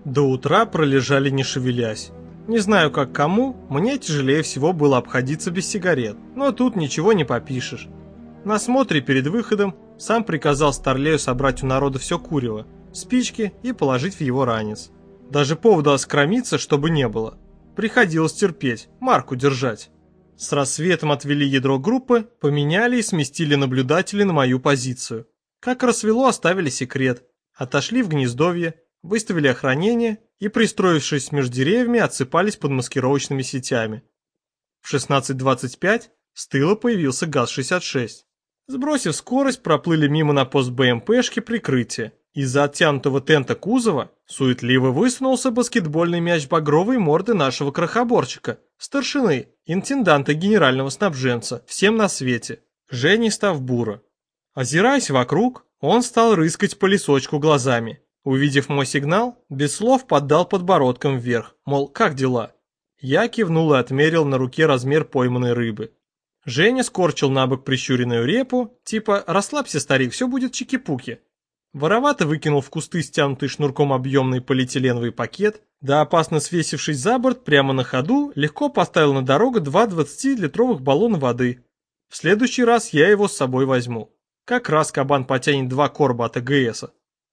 До утра пролежали не шевелясь. Не знаю как кому, мне тяжелее всего было обходиться без сигарет, но тут ничего не попишешь. На смотре перед выходом сам приказал Старлею собрать у народа все курево, спички и положить в его ранец. Даже повода оскромиться, чтобы не было. Приходилось терпеть, марку держать. С рассветом отвели ядро группы, поменяли и сместили наблюдателей на мою позицию. Как рассвело, оставили секрет. Отошли в гнездовье, выставили охранение и, пристроившись между деревьями, отсыпались под маскировочными сетями. В 16:25 с тыла появился ГАЗ-66. Сбросив скорость, проплыли мимо на пост БМПшки прикрытия. Из-за оттянутого тента кузова суетливо высунулся баскетбольный мяч багровой морды нашего крохоборчика, старшины, интенданта генерального снабженца, всем на свете, Жени Ставбура. Озираясь вокруг, он стал рыскать по лесочку глазами. Увидев мой сигнал, без слов поддал подбородком вверх, мол, как дела? Я кивнул и отмерил на руке размер пойманной рыбы. Женя скорчил на бок прищуренную репу, типа «расслабься, старик, все будет чики-пуки». Воровато выкинул в кусты стянутый шнурком объемный полиэтиленовый пакет, да опасно свесившись за борт, прямо на ходу, легко поставил на дорогу 2 20-литровых баллона воды. В следующий раз я его с собой возьму. Как раз кабан потянет 2 короба от АГСа.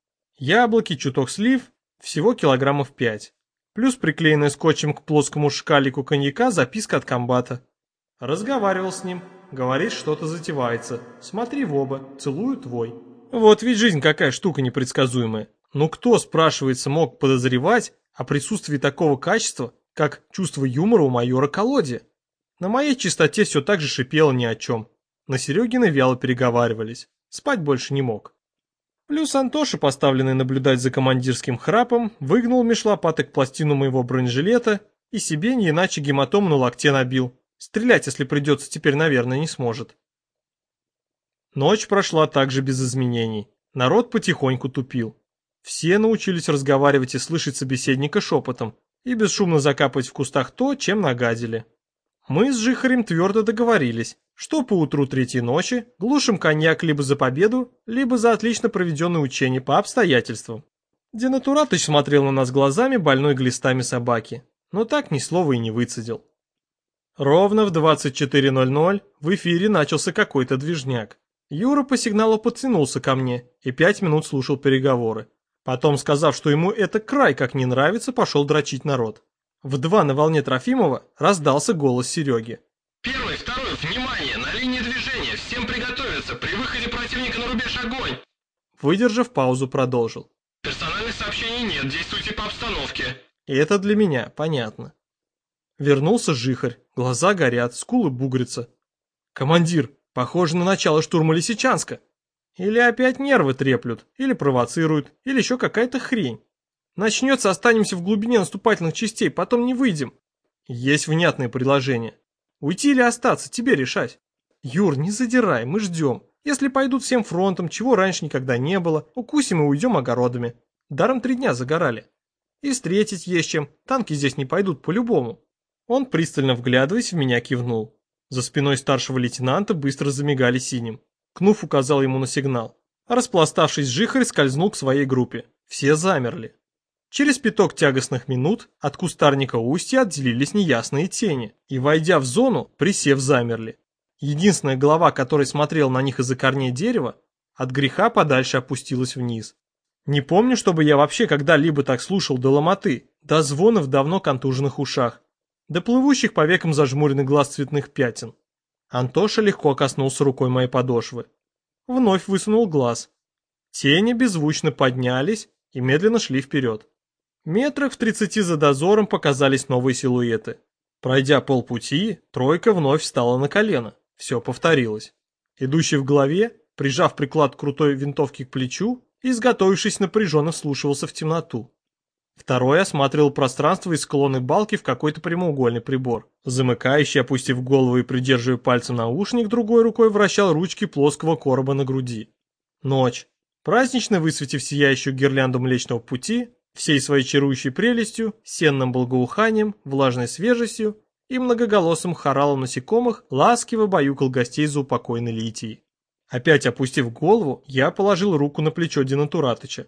Яблоки, чуток слив, всего килограммов 5. Плюс приклеенная скотчем к плоскому шкалику коньяка записка от комбата. Разговаривал с ним, говорит, что-то затевается. Смотри в оба, целую твой. Вот ведь жизнь какая штука непредсказуемая. Ну кто, спрашивается, мог подозревать о присутствии такого качества, как чувство юмора у майора Колодия? На моей чистоте все так же шипело ни о чем. На Серегина вяло переговаривались. Спать больше не мог. Плюс Антоша, поставленный наблюдать за командирским храпом, выгнул меж лопаток пластину моего бронежилета и себе не иначе гематому на локте набил. Стрелять, если придется, теперь, наверное, не сможет. Ночь прошла также без изменений. Народ потихоньку тупил. Все научились разговаривать и слышать собеседника шепотом и бесшумно закапывать в кустах то, чем нагадили. Мы с Жихарем твердо договорились, что поутру третьей ночи глушим коньяк либо за победу, либо за отлично проведенное учение по обстоятельствам. Денатуратыч смотрел на нас глазами больной глистами собаки, но так ни слова и не выцедил. Ровно в 24:00 в эфире начался какой-то движняк. Юра по сигналу подтянулся ко мне и 5 минут слушал переговоры. Потом, сказав, что ему это край как не нравится, пошел дрочить народ. В 2 на волне Трофимова раздался голос Сереги. Первый, второй, внимание, на линии движения, всем приготовиться, при выходе противника на рубеж огонь. Выдержав паузу, продолжил. Персональных сообщений нет, действуйте по обстановке. И это для меня, понятно. Вернулся Жихарь, глаза горят, скулы бугрятся. Командир, похоже на начало штурма Лисичанска. Или опять нервы треплют, или провоцируют, или еще какая-то хрень. Начнется, останемся в глубине наступательных частей, потом не выйдем. Есть внятное предложение. Уйти или остаться, тебе решать. Юр, не задирай, мы ждем. Если пойдут всем фронтом, чего раньше никогда не было, укусим и уйдем огородами. Даром 3 дня загорали. И встретить есть чем, танки здесь не пойдут по-любому. Он, пристально вглядываясь, в меня кивнул. За спиной старшего лейтенанта быстро замигали синим. Кнуф указал ему на сигнал. Распластавшись, Жихарь скользнул к своей группе. Все замерли. Через 5 тягостных минут от кустарника устья отделились неясные тени, и, войдя в зону, присев, замерли. Единственная голова, которая смотрела на них из-за корней дерева, от греха подальше опустилась вниз. Не помню, чтобы я вообще когда-либо так слушал до ломоты, до звона в давно контуженных ушах, до плывущих по векам зажмуренных глаз цветных пятен. Антоша легко коснулся рукой моей подошвы. Вновь высунул глаз. Тени беззвучно поднялись и медленно шли вперед. Метрах в 30 за дозором показались новые силуэты. Пройдя полпути, тройка вновь встала на колено. Все повторилось. Идущий в голове, прижав приклад крутой винтовки к плечу, изготовившись напряженно вслушивался в темноту. Второй осматривал пространство из склонной балки в какой-то прямоугольный прибор. Замыкающий, опустив голову и придерживая пальцем наушник, другой рукой вращал ручки плоского короба на груди. Ночь. Празднично высветив сияющую гирлянду Млечного Пути, всей своей чарующей прелестью, сенным благоуханием, влажной свежестью и многоголосым хоралом насекомых, ласково баюкал гостей за упокойной Литией. Опять опустив голову, я положил руку на плечо Денатуратыча.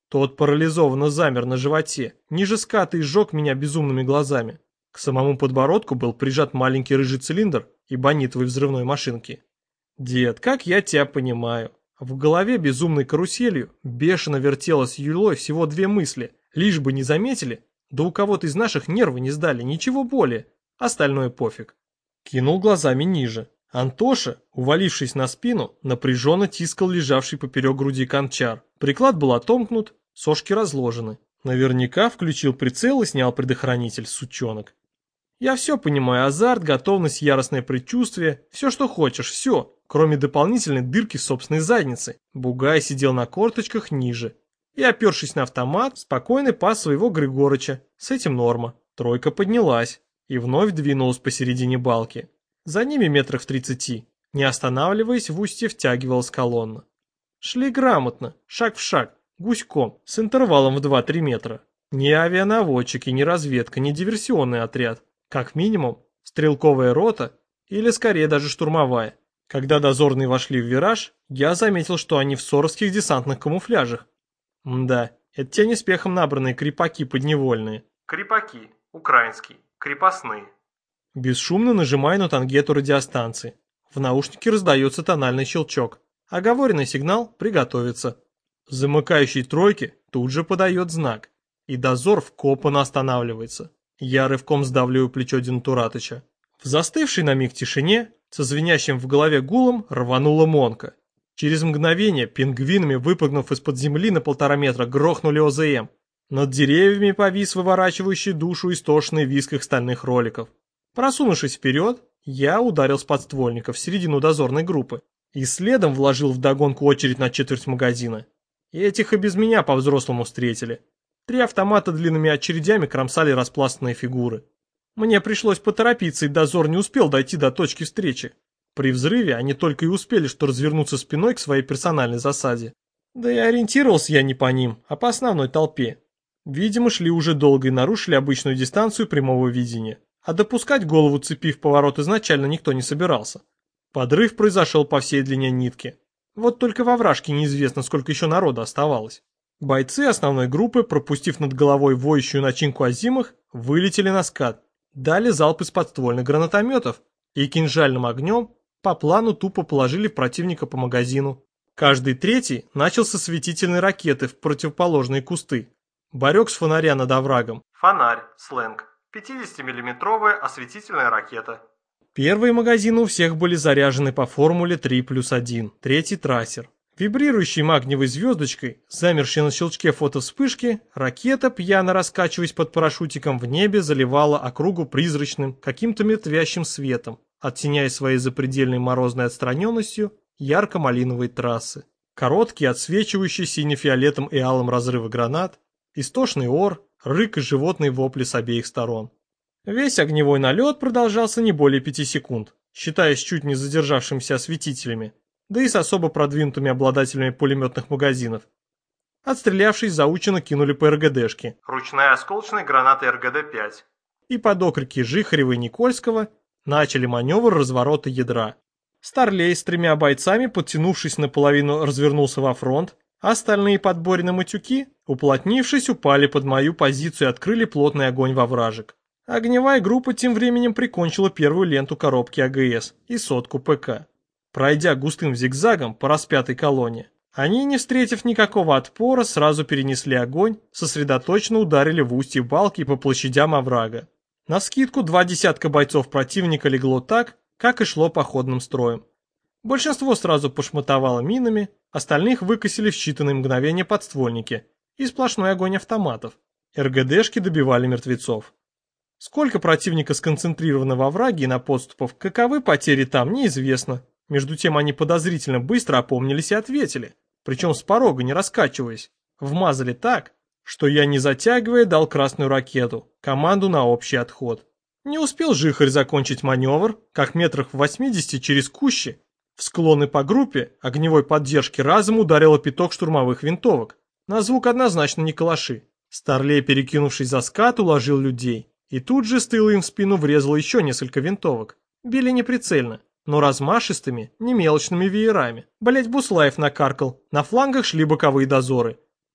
Тот парализованно замер на животе, ниже ската и сжег меня безумными глазами. К самому подбородку был прижат маленький рыжий цилиндр эбонитовой взрывной машинки. Дед, как я тебя понимаю. В голове безумной каруселью бешено вертелось юлой всего две мысли. Лишь бы не заметили, да у кого-то из наших нервы не сдали, ничего более. Остальное пофиг. Кинул глазами ниже. Антоша, увалившись на спину, напряженно тискал лежавший поперек груди кончар. Приклад был отомкнут, сошки разложены. Наверняка включил прицел и снял предохранитель, сучонок. Я все понимаю, азарт, готовность, яростное предчувствие, все, что хочешь, все, кроме дополнительной дырки в собственной заднице. Бугай сидел на корточках ниже. И, опершись на автомат, спокойно пас своего Григорыча. С этим норма. Тройка поднялась и вновь двинулась посередине балки. За ними метрах в 30, не останавливаясь, в устье втягивалась колонна. Шли грамотно, шаг в шаг, гуськом, с интервалом в 2-3 метра. Ни авианаводчики, ни разведка, ни диверсионный отряд. Как минимум, стрелковая рота или скорее даже штурмовая. Когда дозорные вошли в вираж, я заметил, что они в соровских десантных камуфляжах. Мда, это те неспехом набранные крепаки подневольные. Крепаки, украинский, крепостные. Бесшумно нажимаю на тангету радиостанции. В наушнике раздается тональный щелчок. Оговоренный сигнал «Приготовиться». Замыкающий тройки тут же подает знак. И дозор вкопанно останавливается. Я рывком сдавливаю плечо Денатуратыча. В застывшей на миг тишине, со звенящим в голове гулом, рванула Монка. Через мгновение, пингвинами выпрыгнув из-под земли на 1,5 метра, грохнули ОЗМ. Над деревьями повис выворачивающий душу истошный визг их стальных роликов. Просунувшись вперед, я ударил с подствольника в середину дозорной группы и следом вложил вдогонку очередь на четверть магазина. И этих и без меня по-взрослому встретили. 3 автомата длинными очередями кромсали распластанные фигуры. Мне пришлось поторопиться, и дозор не успел дойти до точки встречи. При взрыве они только и успели что развернуться спиной к своей персональной засаде. Да и ориентировался я не по ним, а по основной толпе. Видимо, шли уже долго и нарушили обычную дистанцию прямого видения. А допускать голову цепи в поворот изначально никто не собирался. Подрыв произошел по всей длине нитки. Вот только во вражке неизвестно, сколько еще народа оставалось. Бойцы основной группы, пропустив над головой воющую начинку озимых, вылетели на скат, дали залп из подствольных гранатометов и кинжальным огнем по плану тупо положили противника по магазину. Каждый третий начал со светительной ракеты в противоположные кусты. Барек с фонаря над оврагом. Фонарь, сленг. 50-миллиметровая осветительная ракета. Первые магазины у всех были заряжены по формуле 3+1, третий трассер. Вибрирующей магниевой звездочкой, замершей на щелчке фотовспышки, ракета, пьяно раскачиваясь под парашютиком в небе, заливала округу призрачным, каким-то мертвящим светом, оттеняя своей запредельной морозной отстраненностью ярко-малиновые трассы. Короткие, отсвечивающие сине-фиолетом и алым разрывы гранат, истошный ор, рык и животные вопли с обеих сторон. Весь огневой налет продолжался не более 5 секунд, считаясь чуть не задержавшимися осветителями, да и с особо продвинутыми обладателями пулеметных магазинов. Отстрелявшись, заученно кинули по РГДшке. Ручная осколочная граната РГД-5. И под окрики Жихарева и Никольского начали маневр разворота ядра. Старлей с 3 бойцами, подтянувшись наполовину, развернулся во фронт, а остальные подборные матюки, уплотнившись, упали под мою позицию и открыли плотный огонь во вражек. Огневая группа тем временем прикончила первую ленту коробки АГС и сотку ПК. Пройдя густым зигзагом по распятой колонне, они, не встретив никакого отпора, сразу перенесли огонь, сосредоточенно ударили в устье балки по площадям оврага. Навскидку 2 десятка бойцов противника легло так, как и шло походным строем. Большинство сразу пошматовало минами, остальных выкосили в считанные мгновения подствольники и сплошной огонь автоматов. РГДшки добивали мертвецов. Сколько противника сконцентрировано во враге и на подступах, каковы потери там, неизвестно. Между тем они подозрительно быстро опомнились и ответили, причем с порога не раскачиваясь. Вмазали так, что я, не затягивая, дал красную ракету, команду на общий отход. Не успел Жихарь закончить маневр, как метрах в 80 через кущи, в склоны по группе огневой поддержки разом ударило пяток штурмовых винтовок. На звук однозначно не калаши. Старлей, перекинувшись за скат, уложил людей. И тут же с тыла им в спину врезало еще несколько винтовок. Били неприцельно, но размашистыми, не мелочными веерами. Блять, Буслаев накаркал, на флангах шли боковые дозоры.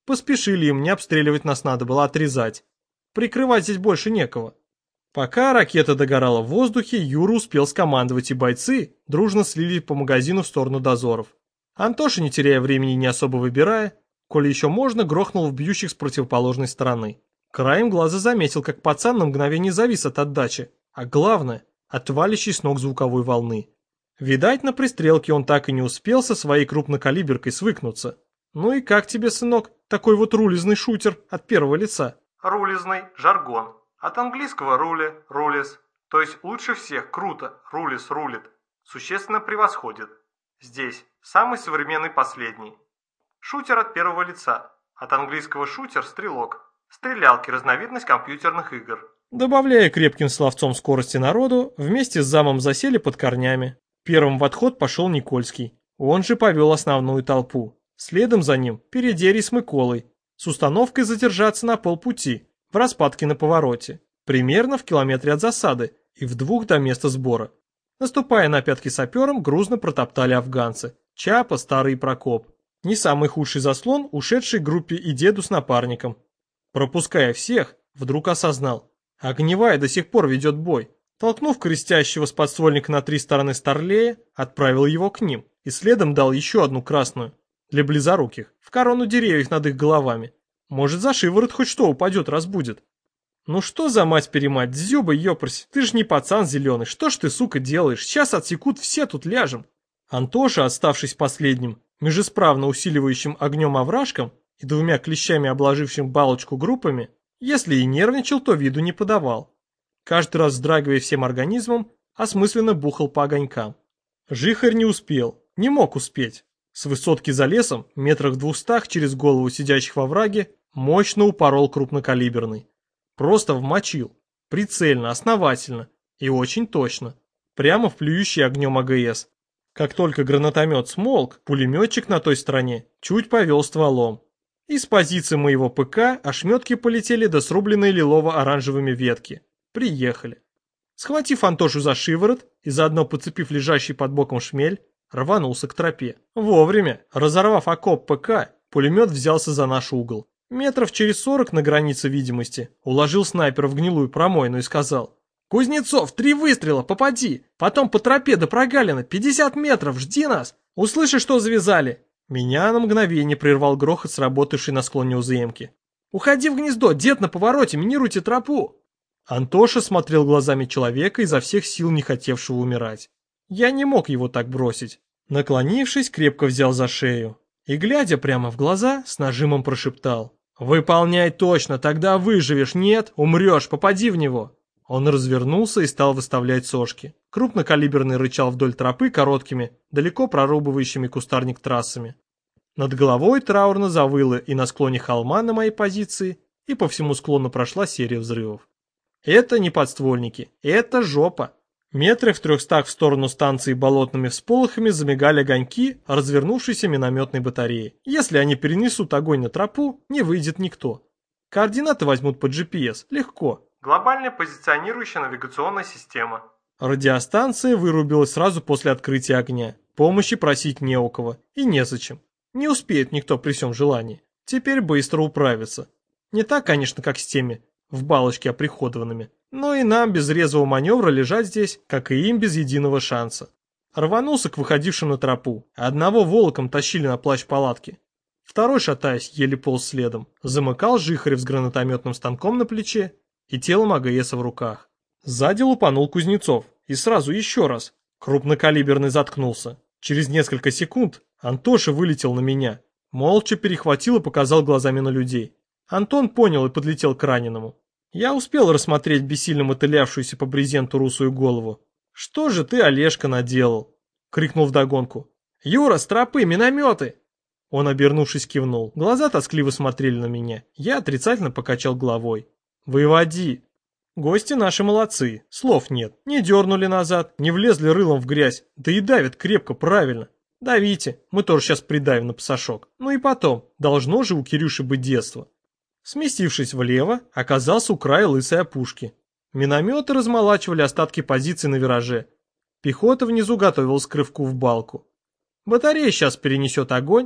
Поспешили им, не обстреливать нас надо было, отрезать. Прикрывать здесь больше некого. Пока ракета догорала в воздухе, Юра успел скомандовать, и бойцы дружно слили по магазину в сторону дозоров. Антоша, не теряя времени и не особо выбирая, коли еще можно, грохнул в бьющих с противоположной стороны. Краем глаза заметил, как пацан на мгновение завис от отдачи, а главное, от валящей с ног звуковой волны. Видать, на пристрелке он так и не успел со своей крупнокалиберкой свыкнуться. Ну и как тебе, сынок, такой вот рулизный шутер от первого лица? Рулизный – жаргон. От английского рули, рулис, то есть лучше всех, круто, рулис, рулит, существенно превосходит. Здесь самый современный последний. Шутер от первого лица, от английского шутер – стрелок, стрелялки – разновидность компьютерных игр. Добавляя крепким словцом скорости народу, вместе с замом засели под корнями. Первым в отход пошел Никольский, он же повел основную толпу. Следом за ним Передерий с Миколой, с установкой задержаться на полпути, в распадке на повороте, примерно в километре от засады и в 2 до места сбора. Наступая на пятки саперам, грузно протоптали афганцы, Чапа, Старый и Прокоп. Не самый худший заслон ушедшей группе и деду с напарником. Пропуская всех, вдруг осознал, огневая до сих пор ведет бой. Толкнув крестящего с подствольника на 3 стороны старлея, отправил его к ним и следом дал еще одну красную, для близоруких, в корону деревьев над их головами. Может, за шиворот хоть что упадет, разбудит. Ну что за мать-перемать, Дзюба, ёпрсь, ты ж не пацан зеленый, что ж ты, сука, делаешь? Сейчас отсекут, все тут ляжем. Антоша, оставшись последним, межисправно усиливающим огнем овражком и 2 клещами обложившим балочку группами, если и нервничал, то виду не подавал. Каждый раз вздрагивая всем организмом, осмысленно бухал по огонькам. Жихарь не успел, не мог успеть. С высотки за лесом, метрах в 200 через голову сидящих во враге, мощно упорол крупнокалиберный. Просто вмочил. Прицельно, основательно и очень точно. Прямо в плюющий огнем АГС. Как только гранатомет смолк, пулеметчик на той стороне чуть повел стволом. Из позиции моего ПК ошметки полетели до срубленной лилово-оранжевыми ветки. Приехали. Схватив Антошу за шиворот и заодно подцепив лежащий под боком шмель, рванулся к тропе. Вовремя, разорвав окоп ПК, пулемет взялся за наш угол. Метров через 40 на границе видимости уложил снайпера в гнилую промойну и сказал: «Кузнецов, 3 выстрела, попади! Потом по тропе до прогалина, 50 метров, жди нас! Услышишь, что завязали!» Меня на мгновение прервал грохот, сработавший на склоне уземки. «Уходи в гнездо, дед на повороте, минируйте тропу!» Антоша смотрел глазами человека, изо всех сил не хотевшего умирать. Я не мог его так бросить. Наклонившись, крепко взял за шею и, глядя прямо в глаза, с нажимом прошептал: «Выполняй точно, тогда выживешь, нет, умрешь, попади в него!» Он развернулся и стал выставлять сошки. Крупнокалиберный рычал вдоль тропы короткими, далеко прорубывающими кустарник трассами. Над головой траурно завыло, и на склоне холма на моей позиции, и по всему склону прошла серия взрывов. Это не подствольники, это жопа. Метрах в 300 в сторону станции болотными всполохами замигали огоньки развернувшейся минометной батареи. Если они перенесут огонь на тропу, не выйдет никто. Координаты возьмут по GPS, легко. Глобальная позиционирующая навигационная система. Радиостанция вырубилась сразу после открытия огня. Помощи просить не у кого и незачем. Не успеет никто при всем желании. Теперь быстро управиться. Не так, конечно, как с теми в балочке оприходованными, но и нам без резвого маневра лежать здесь, как и им без единого шанса. Рванулся к выходившим на тропу. Одного волоком тащили на плащ палатки. Второй, шатаясь, еле полз следом. Замыкал Жихарев с гранатометным станком на плече и телом АГСа в руках. Сзади лупанул Кузнецов. И сразу еще раз. Крупнокалиберный заткнулся. Через несколько секунд Антоша вылетел на меня. Молча перехватил и показал глазами на людей. Антон понял и подлетел к раненому. Я успел рассмотреть бессильно мотылявшуюся по брезенту русую голову. «Что же ты, Олежка, наделал?» — крикнул вдогонку. «Юра, с тропы, минометы!» Он, обернувшись, кивнул. Глаза тоскливо смотрели на меня. Я отрицательно покачал головой. «Выводи!» Гости наши молодцы, слов нет. Не дернули назад, не влезли рылом в грязь, да и давят крепко, правильно. Давите, мы тоже сейчас придавим на пасашок. Ну и потом, должно же у Кирюши быть детство. Сместившись влево, оказался у края лысой опушки. Минометы размолачивали остатки позиций на вираже. Пехота внизу готовилась к рывку в балку. Батарея сейчас перенесет огонь,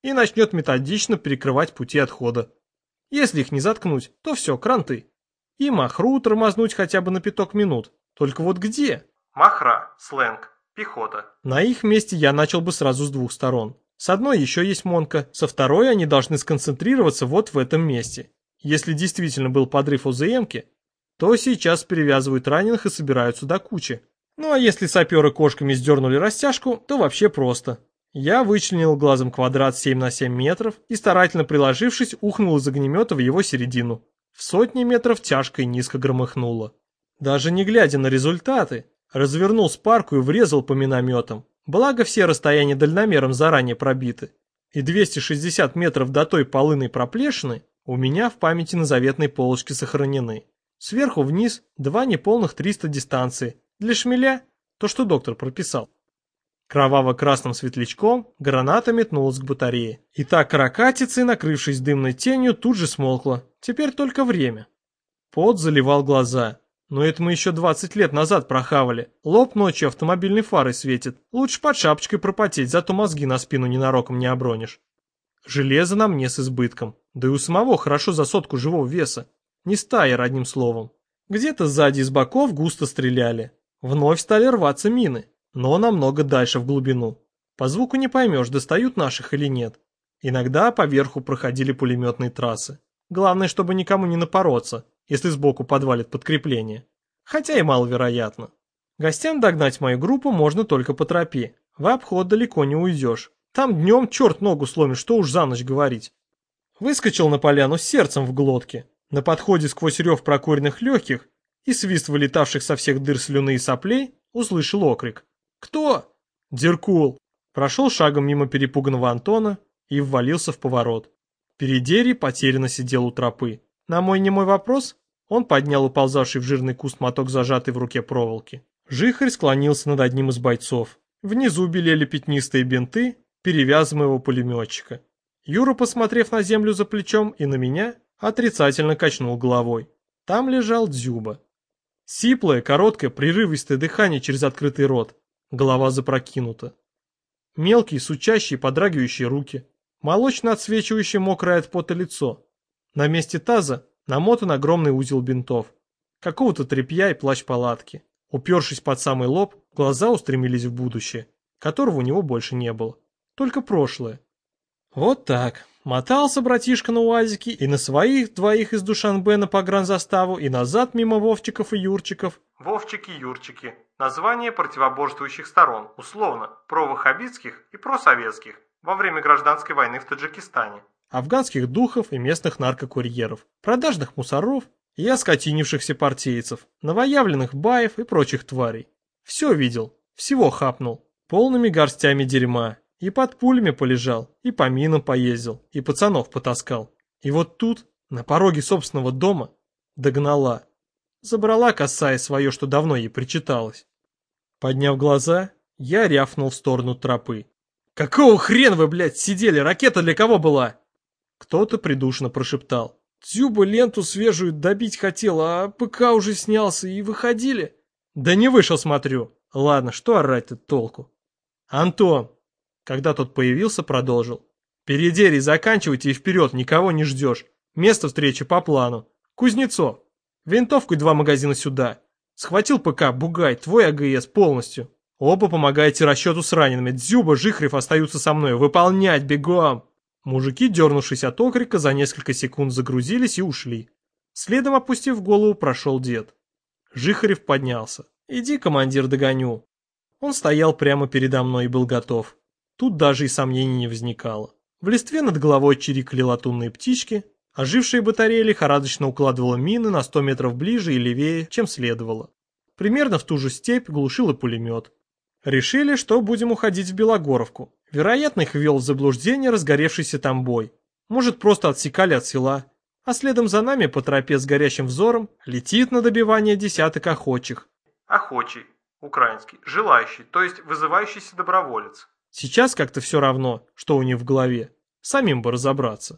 и начнет методично перекрывать пути отхода. Если их не заткнуть, то все, кранты. И махру тормознуть хотя бы на 5 минут. Только вот где? Махра, сленг, пехота. На их месте я начал бы сразу с 2 сторон. С одной еще есть Монка, со второй они должны сконцентрироваться вот в этом месте. Если действительно был подрыв ОЗМки, то сейчас перевязывают раненых и собираются до кучи. Ну а если саперы кошками сдернули растяжку, то вообще просто. Я вычленил глазом квадрат 7 на 7 метров и, старательно приложившись, ухнул из огнемета в его середину. В сотни метров тяжко и низко громыхнуло. Даже не глядя на результаты, развернул спарку и врезал по минометам. Благо все расстояния дальномером заранее пробиты. И 260 метров до той полынной проплешины у меня в памяти на заветной полочке сохранены. Сверху вниз 2 неполных 300 дистанции. Для шмеля то, что доктор прописал. Кроваво-красным светлячком граната метнулась к батарее. И та каракатицей, накрывшись дымной тенью, тут же смолкла. Теперь только время. Пот заливал глаза. Но это мы еще 20 лет назад прохавали. Лоб ночью автомобильной фарой светит. Лучше под шапочкой пропотеть, зато мозги на спину ненароком не обронишь. Железо на мне с избытком. Да и у самого хорошо за 100 живого веса. Не стайер, одним словом. Где-то сзади и с боков густо стреляли. Вновь стали рваться мины, но намного дальше в глубину. По звуку не поймешь, достают наших или нет. Иногда поверху проходили пулеметные трассы. Главное, чтобы никому не напороться, если сбоку подвалит подкрепление. Хотя и маловероятно. Гостям догнать мою группу можно только по тропе. В обход далеко не уйдешь. Там днем черт ногу сломит, что уж за ночь говорить. Выскочил на поляну с сердцем в глотке. На подходе сквозь рев прокуренных легких и свист вылетавших со всех дыр слюны и соплей услышал окрик. «Кто?» «Деркул». Прошел шагом мимо перепуганного Антона и ввалился в поворот. Передерий потерянно сидел у тропы. На мой немой вопрос он поднял уползавший в жирный куст моток зажатой в руке проволоки. Жихарь склонился над одним из бойцов. Внизу белели пятнистые бинты перевязанного пулеметчика. Юра, посмотрев на землю за плечом и на меня, отрицательно качнул головой. Там лежал Дзюба. Сиплое, короткое, прерывистое дыхание через открытый рот. Голова запрокинута. Мелкие, сучащие, подрагивающие руки. Молочно отсвечивающее мокрое от пота лицо. На месте таза намотан огромный узел бинтов. Какого-то тряпья и плащ-палатки. Упершись под самый лоб, глаза устремились в будущее, которого у него больше не было. Только прошлое. Вот так. Мотался братишка на УАЗике и на своих 2 из Душанбе на погранзаставу, и назад мимо Вовчиков и Юрчиков. Вовчики-Юрчики. Название противоборствующих сторон, условно, провахабитских и просоветских, во время гражданской войны в Таджикистане. Афганских духов и местных наркокурьеров, продажных мусоров и оскотинившихся партийцев, новоявленных баев и прочих тварей. Все видел, всего хапнул, полными горстями дерьма. И под пулями полежал, и по минам поездил, и пацанов потаскал. И вот тут, на пороге собственного дома, догнала. Забрала косая свое, что давно ей причиталось. Подняв глаза, я рявкнул в сторону тропы. «Какого хрена вы, блядь, сидели? Ракета для кого была?» Кто-то придушенно прошептал. «Дзюба ленту свежую добить хотел, а ПК уже снялся, и выходили». «Да не вышел, смотрю. Ладно, что орать-то толку?» «Антон!» Когда тот появился, продолжил. «Передерий, заканчивайте и вперед, никого не ждешь. Место встречи по плану. Кузнецов. Винтовку и 2 магазина сюда. Схватил ПК, Бугай, твой АГС полностью. Оба помогаете расчету с ранеными. Дзюба, Жихрев остаются со мной. Выполнять, бегом!» Мужики, дернувшись от окрика, за несколько секунд загрузились и ушли. Следом, опустив голову, прошел дед. Жихарев поднялся. «Иди, командир, догоню». Он стоял прямо передо мной и был готов. Тут даже и сомнений не возникало. В листве над головой чирикали латунные птички, ожившая батарея лихорадочно укладывала мины на 100 метров ближе и левее, чем следовало. Примерно в ту же степь глушил и пулемет. Решили, что будем уходить в Белогоровку. Вероятно, их ввел в заблуждение разгоревшийся там бой. Может, просто отсекали от села. А следом за нами по тропе с горящим взором летит на добивание десяток охотчих. Охочий, украинский, желающий, то есть вызывающийся доброволец. Сейчас как-то все равно, что у них в голове. Самим бы разобраться.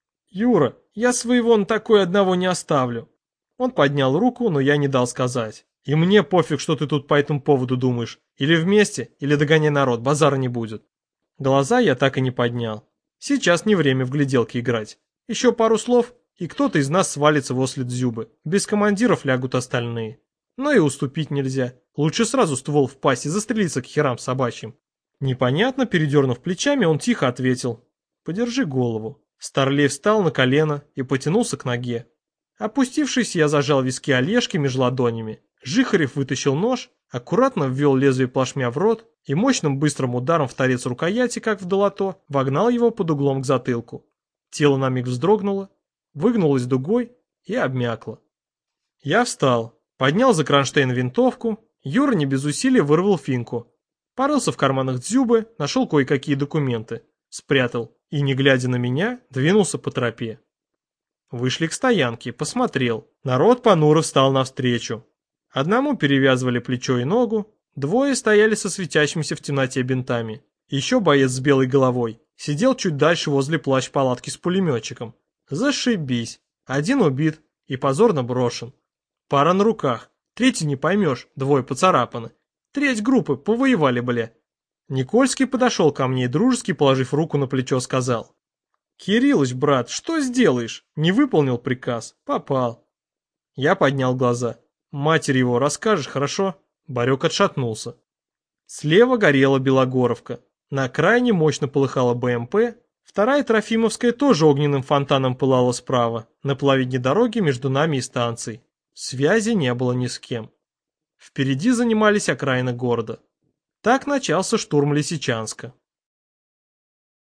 «Юра, я своего на такое одного не оставлю». Он поднял руку, но я не дал сказать. «И мне пофиг, что ты тут по этому поводу думаешь. Или вместе, или догоняй народ, базара не будет». Глаза я так и не поднял. Сейчас не время в гляделки играть. Еще пару слов, и кто-то из нас свалится возле Дзюбы. Без командиров лягут остальные. Но и уступить нельзя. Лучше сразу ствол в пасть и застрелиться к херам собачьим. Непонятно, передернув плечами, он тихо ответил: «Подержи голову». Старлей встал на колено и потянулся к ноге. Опустившись, я зажал виски Олежки между ладонями. Жихарев вытащил нож, аккуратно ввел лезвие плашмя в рот и мощным быстрым ударом в торец рукояти, как в долото, вогнал его под углом к затылку. Тело на миг вздрогнуло, выгнулось дугой и обмякло. Я встал, поднял за кронштейн винтовку, Юра не без усилий вырвал финку. Порылся в карманах Дзюбы, нашел кое-какие документы, спрятал и, не глядя на меня, двинулся по тропе. Вышли к стоянке, посмотрел. Народ понуро встал навстречу. Одному перевязывали плечо и ногу, двое стояли со светящимися в темноте бинтами. Еще боец с белой головой сидел чуть дальше возле плащ-палатки с пулеметчиком. Зашибись. Один убит и позорно брошен. Пара на руках, третий не поймешь, двое поцарапаны. Треть группы повоевали, бля. Никольский подошел ко мне и, дружески положив руку на плечо, сказал: «Кириллыч, брат, что сделаешь? Не выполнил приказ. Попал». Я поднял глаза. «Матери его расскажешь, хорошо?» Барек отшатнулся. Слева горела Белогоровка. На окраине мощно полыхала БМП. Вторая Трофимовская тоже огненным фонтаном пылала справа, на половине дороги между нами и станцией. Связи не было ни с кем. Впереди занимались окраины города. Так начался штурм Лисичанска.